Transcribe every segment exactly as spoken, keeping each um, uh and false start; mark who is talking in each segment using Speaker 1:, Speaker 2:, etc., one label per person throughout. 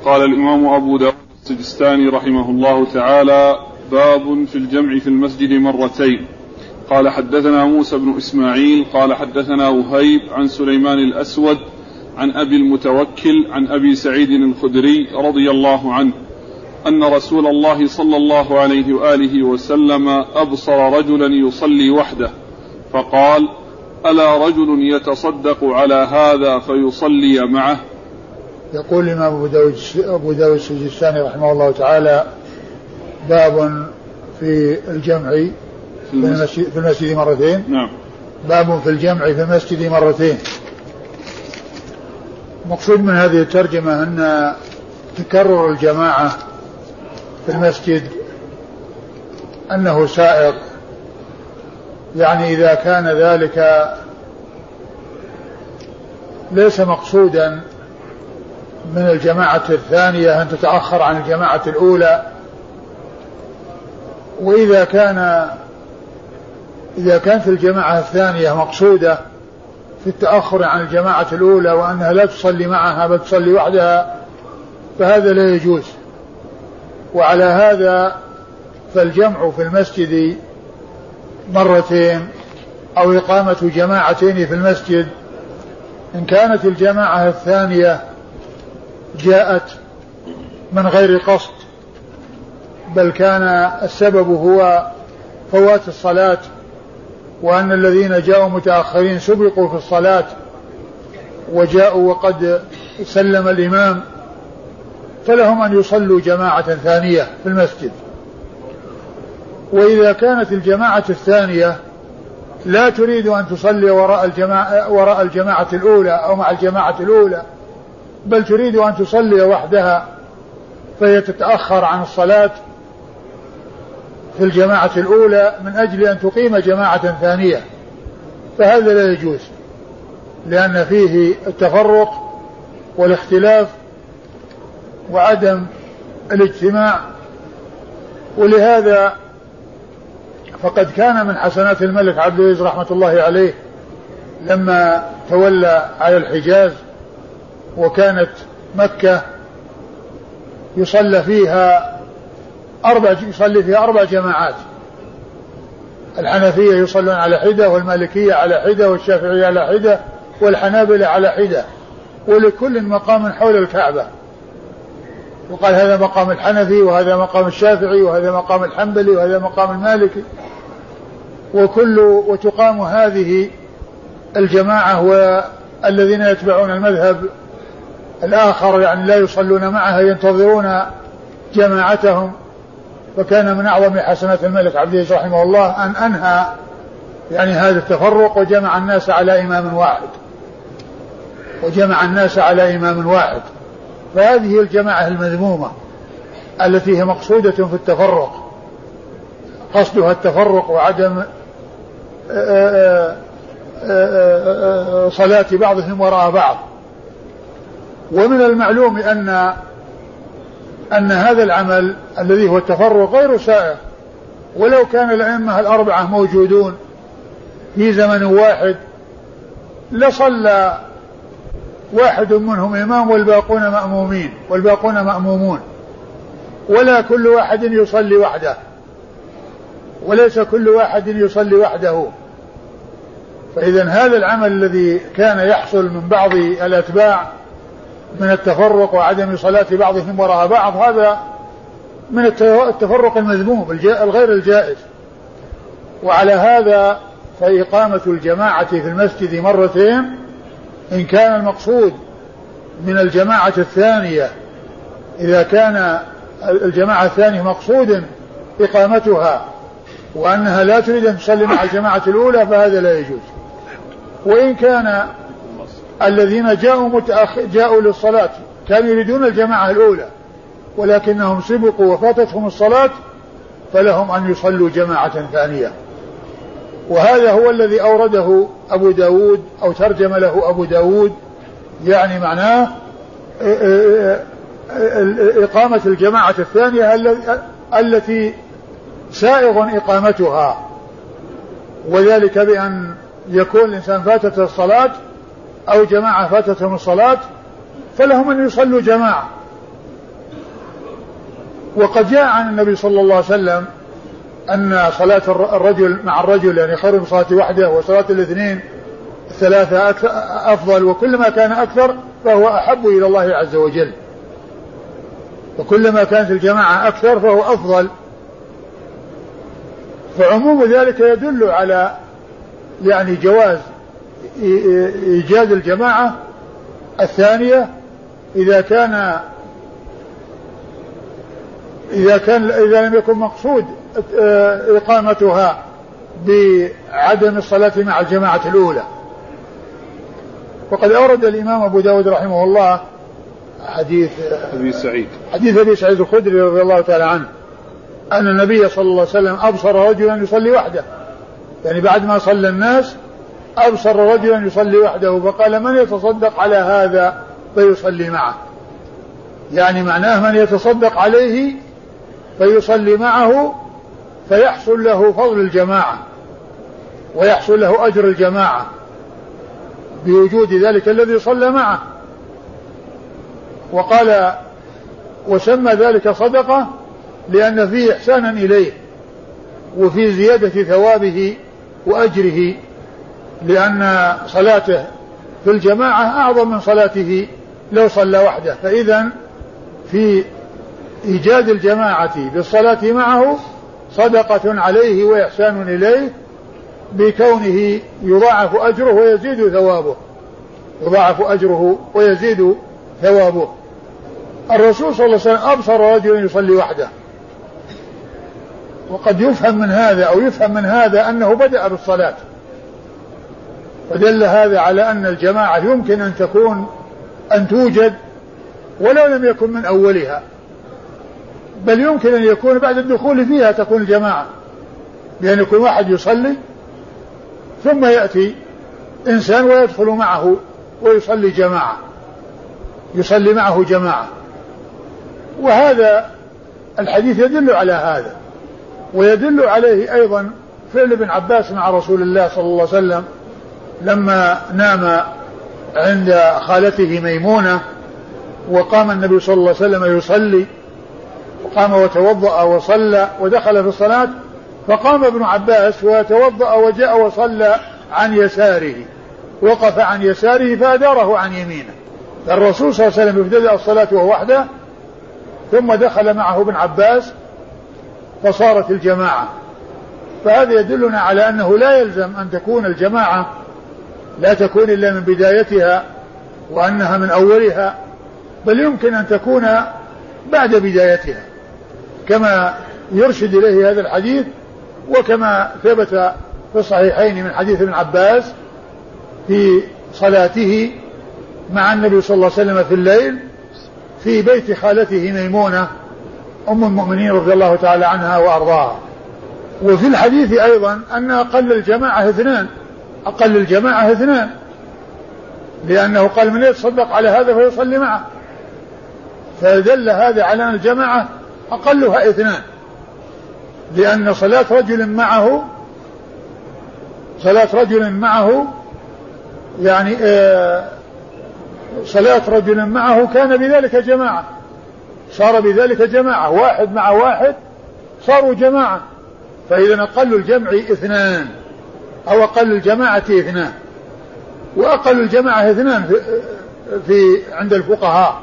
Speaker 1: قال الإمام أبو داود السجستاني رحمه الله تعالى: باب في الجمع في المسجد مرتين. قال حدثنا موسى بن إسماعيل قال حدثنا وهيب عن سليمان الأسود عن أبي المتوكل عن أبي سعيد الخدري رضي الله عنه أن رسول الله صلى الله عليه وآله وسلم أبصر رجلا يصلي وحده فقال: ألا رجل يتصدق على هذا فيصلي معه؟
Speaker 2: يقول الإمام أبو داود, أبو داود السجستاني رحمه الله تعالى: باب في الجمع في المسجد, في المسجد مرتين.
Speaker 1: نعم.
Speaker 2: باب في الجمع في المسجد مرتين. مقصود من هذه الترجمة أن تكرر الجماعة في المسجد أنه سائق، يعني إذا كان ذلك ليس مقصودا من الجماعة الثانية أن تتأخر عن الجماعة الأولى، وإذا كان إذا كانت الجماعة الثانية مقصودة في التأخر عن الجماعة الأولى وأنها لا تصلي معها بل تصلي وحدها فهذا لا يجوز. وعلى هذا فالجمع في المسجد مرتين أو إقامة جماعتين في المسجد إن كانت الجماعة الثانية جاءت من غير قصد بل كان السبب هو فوات الصلاة، وأن الذين جاءوا متأخرين سبقوا في الصلاة وجاءوا وقد سلم الإمام، فلهم أن يصلوا جماعة ثانية في المسجد. وإذا كانت الجماعة الثانية لا تريد أن تصلي وراء الجماعة, وراء الجماعة الأولى أو مع الجماعة الأولى بل تريد أن تصلي وحدها فهي تتأخر عن الصلاة في الجماعة الأولى من أجل أن تقيم جماعة ثانية، فهذا لا يجوز لأن فيه التفرق والاختلاف وعدم الاجتماع. ولهذا فقد كان من حسنات الملك عبد العزيز رحمة الله عليه لما تولى على الحجاز وكانت مكة يصلى فيها أربع يصلي فيها أربع جماعات، الحنفية يصلون على حدة والمالكية على حدة والشافعية على حدة والحنابلة على حدة، ولكل مقام حول الكعبة، وقال هذا مقام الحنفي وهذا مقام الشافعي وهذا مقام الحنبلي وهذا مقام المالكي، وكل وتقام هذه الجماعة والذين يتبعون المذهب الآخر يعني لا يصلون معها ينتظرون جماعتهم. فكان من أعظم حسنات الملك عبد العزيز رحمه الله أن أنهى يعني هذا التفرق وجمع الناس على إمام واحد وجمع الناس على إمام واحد. فهذه الجماعة المذمومة التي هي مقصودة في التفرق، قصدها التفرق وعدم صلاة بعضهم وراء بعض. ومن المعلوم أن أن هذا العمل الذي هو التفرق غير سائغ، ولو كان الأئمة الأربعة موجودون في زمن واحد لصلى واحد منهم إمام والباقون مأمومين والباقون مأمومون، ولا كل واحد يصلي وحده، وليس كل واحد يصلي وحده. فإذا هذا العمل الذي كان يحصل من بعض الأتباع من التفرق وعدم صلاة بعضهم وراء بعض هذا من التفرق المذموم الغير الجائز. وعلى هذا فإقامة الجماعة في المسجد مرتين إن كان المقصود من الجماعة الثانية، إذا كان الجماعة الثانية مقصود إقامتها وأنها لا تريد أن تصلي مع الجماعة الأولى فهذا لا يجوز. وإن كان الذين جاءوا متأخر جاءوا للصلاة كانوا يريدون الجماعة الأولى ولكنهم سبقوا وفاتتهم الصلاة فلهم أن يصلوا جماعة ثانية. وهذا هو الذي أورده أبو داود أو ترجم له أبو داود، يعني معناه إقامة الجماعة الثانية التي سائغ إقامتها، وذلك بأن يكون الإنسان فاتت الصلاة أو جماعة فاتتهم الصلاة فلهم أن يصلوا جماعة وقد جاء عن النبي صلى الله عليه وسلم أن صلاة الرجل مع الرجل يعني خير من صلاة وحده، وصلاة الاثنين الثلاثة أفضل، وكلما كان أكثر فهو أحب إلى الله عز وجل، وكلما كانت الجماعة أكثر فهو أفضل. فعموم ذلك يدل على يعني جواز إيجاد الجماعة الثانية إذا كان إذا كان إذا لم يكن مقصود إقامتها بعدم الصلاة مع الجماعة الأولى. وقد أورد الإمام أبو داود رحمه الله حديث
Speaker 1: أبي سعيد
Speaker 2: حديث أبي سعيد الخدري رضي الله تعالى عنه أن النبي صلى الله عليه وسلم أبصر رجلا يصلي وحده، يعني بعد ما صلى الناس أبصر رجلا يصلي وحده فقال من يتصدق على هذا فيصلي معه، يعني معناه من يتصدق عليه فيصلي معه فيحصل له فضل الجماعة ويحصل له أجر الجماعة بوجود ذلك الذي صلى معه. وقال وسمى ذلك صدقة لأن فيه إحسانا إليه وفي زيادة ثوابه وأجره، لأن صلاته في الجماعة أعظم من صلاته لو صلى وحده. فإذا في إيجاد الجماعة بالصلاة معه صدقة عليه وإحسان إليه بكونه يضاعف أجره ويزيد ثوابه يضاعف أجره ويزيد ثوابه. الرسول صلى الله عليه وسلم أبصر رجلا يصلي وحده، وقد يفهم من هذا أو يفهم من هذا أنه بدأ بالصلاة، فدل هذا على أن الجماعة يمكن أن تكون أن توجد ولو لم يكن من أولها، بل يمكن أن يكون بعد الدخول فيها تكون الجماعة، بأن يكون واحد يصلي ثم يأتي إنسان ويدخل معه ويصلي جماعة يصلي معه جماعة. وهذا الحديث يدل على هذا، ويدل عليه أيضا فعل ابن عباس مع رسول الله صلى الله عليه وسلم لما نام عند خالته ميمونة وقام النبي صلى الله عليه وسلم يصلي، وقام وتوضأ وصلى ودخل في الصلاة، فقام ابن عباس وتوضأ وجاء وصلى عن يساره، وقف عن يساره فأداره عن يمينه. الرسول صلى الله عليه وسلم ابتدأ الصلاة وهو وحده، ثم دخل معه ابن عباس فصارت الجماعة. فهذا يدلنا على أنه لا يلزم أن تكون الجماعة لا تكون إلا من بدايتها وأنها من أولها، بل يمكن أن تكون بعد بدايتها كما يرشد إليه هذا الحديث، وكما ثبت في الصحيحين من حديث ابن عباس في صلاته مع النبي صلى الله عليه وسلم في الليل في بيت خالته ميمونة أم المؤمنين رضي الله تعالى عنها وأرضاها. وفي الحديث أيضا أن أقل الجماعة اثنان أقل الجماعة اثنان لأنه قال من يتصدق على هذا فيصلي معه، فدل هذا على أن الجماعة أقلها اثنان، لأن صلاة رجل معه صلاة رجل معه يعني آه صلاة رجل معه كان بذلك جماعة، صار بذلك جماعة، واحد مع واحد صاروا جماعة. فإذا أقل الجمع اثنان أو أقل الجماعة اثنان، وأقل الجماعة اثنان في, في عند الفقهاء،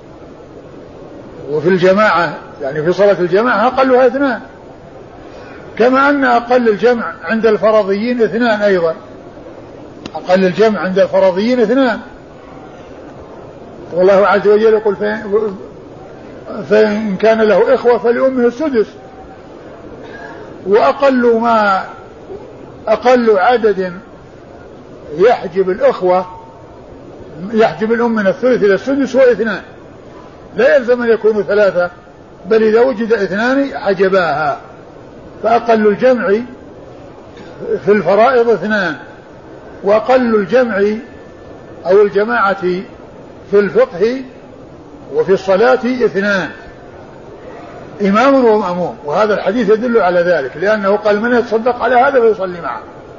Speaker 2: وفي الجماعة يعني في صلاة الجماعة أقلها اثنان، كما أن أقل الجمع عند الفرضيين اثنان أيضا، أقل الجمع عند الفرضيين اثنان. والله عز وجل يقول فإن كان له إخوة فلأمه السدس. وأقل ما أقل عدد يحجب الأخوة يحجب الأم من الثلث إلى السدس هو اثنان، لا يلزم أن يكونوا ثلاثة، بل إذا وجد اثنان حجباها. فأقل الجمع في الفرائض اثنان، وأقل الجمع أو الجماعة في الفقه وفي الصلاة اثنان، إمام ومأموم. وهذا الحديث يدل على ذلك، لأنه قال من يتصدق على هذا فيصلي معه.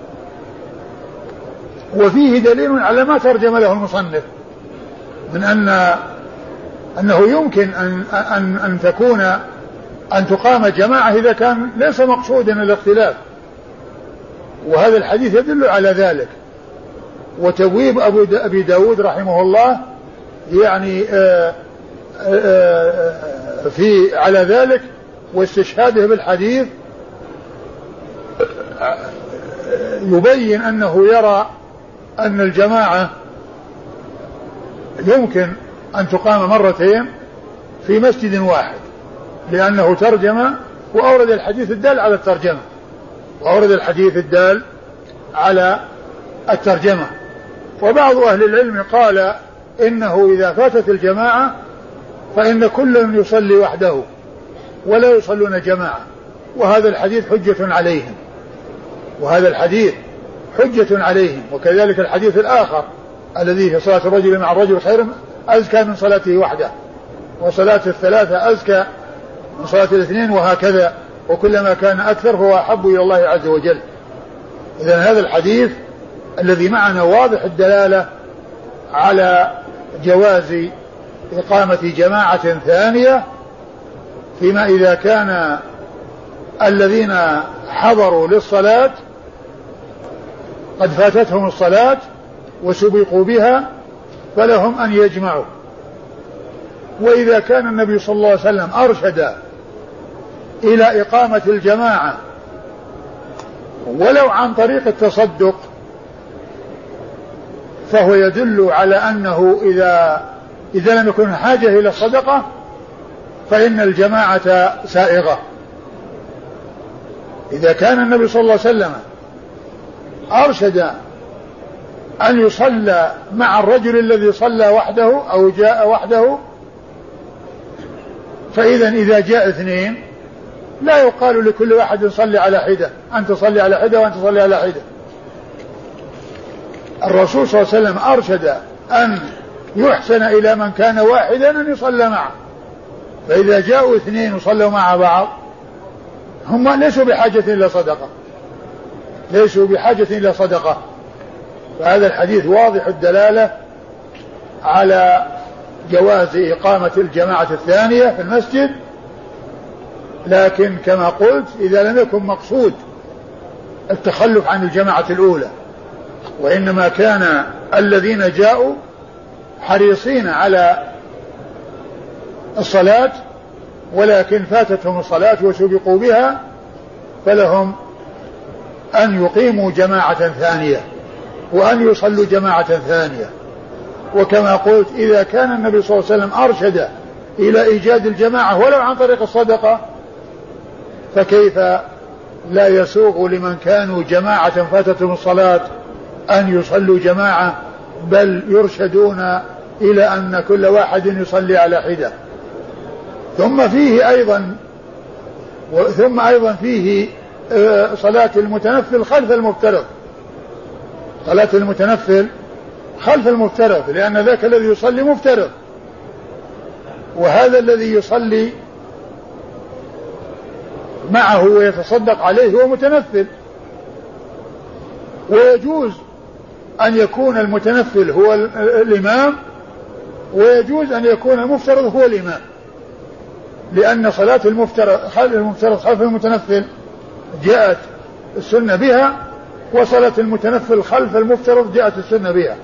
Speaker 2: وفيه دليل على ما ترجم له المصنف من أن أنه يمكن أن, أن, أن تكون أن تقام جماعة إذا كان ليس مقصودا الاختلاف، وهذا الحديث يدل على ذلك. وتبويب أبي داود رحمه الله يعني آآ آآ في على ذلك واستشهاده بالحديث يبين أنه يرى أن الجماعة يمكن أن تقام مرتين في مسجد واحد، لأنه ترجم وأورد الحديث الدال على الترجمة وأورد الحديث الدال على الترجمة. وبعض أهل العلم قال إنه إذا فاتت الجماعة فإن كل يصلي وحده ولا يصلون جماعة، وهذا الحديث حجة عليهم وهذا الحديث حجة عليهم وكذلك الحديث الآخر الذي في صلاة الرجل مع الرجل خير أزكى من صلاته وحده، وصلاة الثلاثة أزكى من صلاة الاثنين، وهكذا، وكلما كان أكثر فهو أحب إلى الله عز وجل. إذن هذا الحديث الذي معنا واضح الدلالة على جواز إقامة جماعة ثانية فيما إذا كان الذين حضروا للصلاة قد فاتتهم الصلاة وسبقوا بها فلهم أن يجمعوا. وإذا كان النبي صلى الله عليه وسلم أرشد إلى إقامة الجماعة ولو عن طريق التصدق فهو يدل على أنه إذا إذا لم يكن حاجة إلى الصدقة فإن الجماعة سائغة. إذا كان النبي صلى الله عليه وسلم أرشد أن يصلى مع الرجل الذي صلى وحده أو جاء وحده، فإذا إذا جاء اثنين لا يقال لكل واحد صلي على حدة، أنت صلي على حدة وأنت صلي على حدة. الرسول صلى الله عليه وسلم أرشد أن يحسن إلى من كان واحدا أن يصلى معه، فإذا جاءوا اثنين وصلوا مع بعض هم ليسوا بحاجة إلى صدقة ليسوا بحاجة إلى صدقة فهذا الحديث واضح الدلالة على جواز إقامة الجماعة الثانية في المسجد، لكن كما قلت إذا لم يكن مقصود التخلف عن الجماعة الأولى، وإنما كان الذين جاءوا حريصين على الصلاة ولكن فاتتهم الصلاة وسبقوا بها فلهم أن يقيموا جماعة ثانية وأن يصلوا جماعة ثانية. وكما قلت إذا كان النبي صلى الله عليه وسلم أرشد إلى إيجاد الجماعة ولو عن طريق الصدقة فكيف لا يسوغ لمن كانوا جماعة فاتتهم الصلاة أن يصلوا جماعة، بل يرشدون إلى أن كل واحد يصلي على حدة. ثم فيه أيضا ثم أيضا فيه صلاة المتنفل خلف المفترض صلاة المتنفل خلف المفترض لأن ذاك الذي يصلي مفترض وهذا الذي يصلي معه ويتصدق عليه هو متنفل، ويجوز أن يكون المتنفل هو الإمام ويجوز أن يكون المفترض هو الإمام، لأن صلاة المفترض خلف المفترض خلف المتنفل جاءت السنة بها، وصلاة المتنفل خلف المفترض جاءت السنة بها.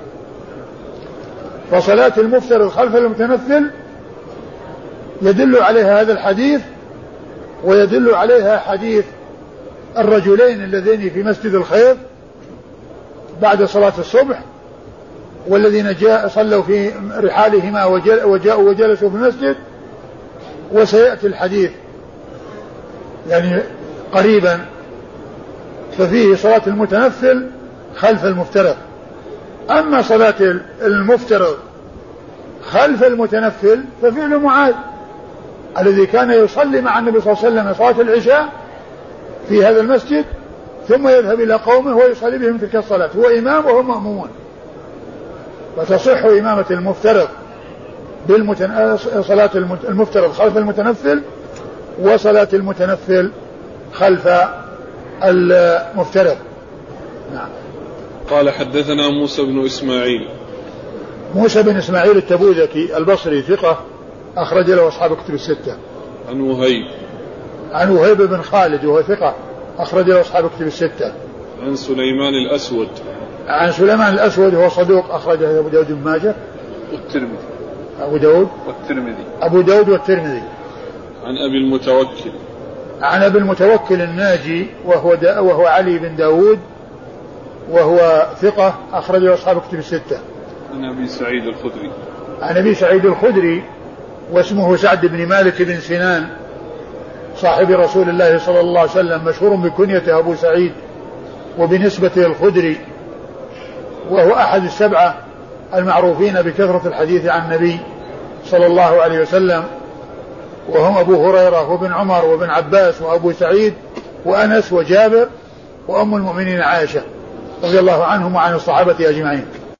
Speaker 2: فصلاة المفترض خلف المتنفل يدل عليها هذا الحديث ويدل عليها حديث الرجلين اللذين في مسجد الخير بعد صلاة الصبح والذين جاء صلوا في رحالهما وجاءوا وجلسوا في المسجد، وسيأتي الحديث يعني قريبا. ففيه صلاة المتنفل خلف المفترض. أما صلاة المفترض خلف المتنفل ففعل معاذ الذي كان يصلي مع النبي صلى الله عليه وسلم صلاة العشاء في هذا المسجد ثم يذهب إلى قومه ويصلي بهم تلك الصلاة، هو إمام وهم مأمومون، فتصح إمامة المفترض بالمتن... صلاة المفترض خلف المتنفل وصلاة المتنفل خلف المفترض. نعم.
Speaker 1: قال حدثنا موسى بن إسماعيل
Speaker 2: موسى بن إسماعيل التبوذكي البصري ثقة أخرج له أصحاب كتب الستة.
Speaker 1: عن وهيب
Speaker 2: عن وهيب بن خالد وهو ثقة أخرج له أصحاب كتب الستة.
Speaker 1: عن سليمان الأسود
Speaker 2: عن سليمان الأسود وهو صدوق أخرجه أبو داود بن ماجه
Speaker 1: والترمذي.
Speaker 2: أبو داود
Speaker 1: والترمذي.
Speaker 2: أبو داود والترمذي.
Speaker 1: عن أبي المتوكل
Speaker 2: عن أبي المتوكل الناجي وهو دا وهو علي بن داود وهو ثقة أخرجه أصحاب كتب الستة.
Speaker 1: عن أبي سعيد الخدري
Speaker 2: عن أبي سعيد الخدري واسمه سعد بن مالك بن سنان صاحب رسول الله صلى الله عليه وسلم مشهور بكنيته أبو سعيد وبنسبته الخدري وهو أحد السبعة المعروفين بكثرة الحديث عن النبي صلى الله عليه وسلم وهم أبو هريرة وابن عمر وابن عباس وأبو سعيد وأنس وجابر وأم المؤمنين عائشة رضي الله عنهم وعن الصحابة أجمعين.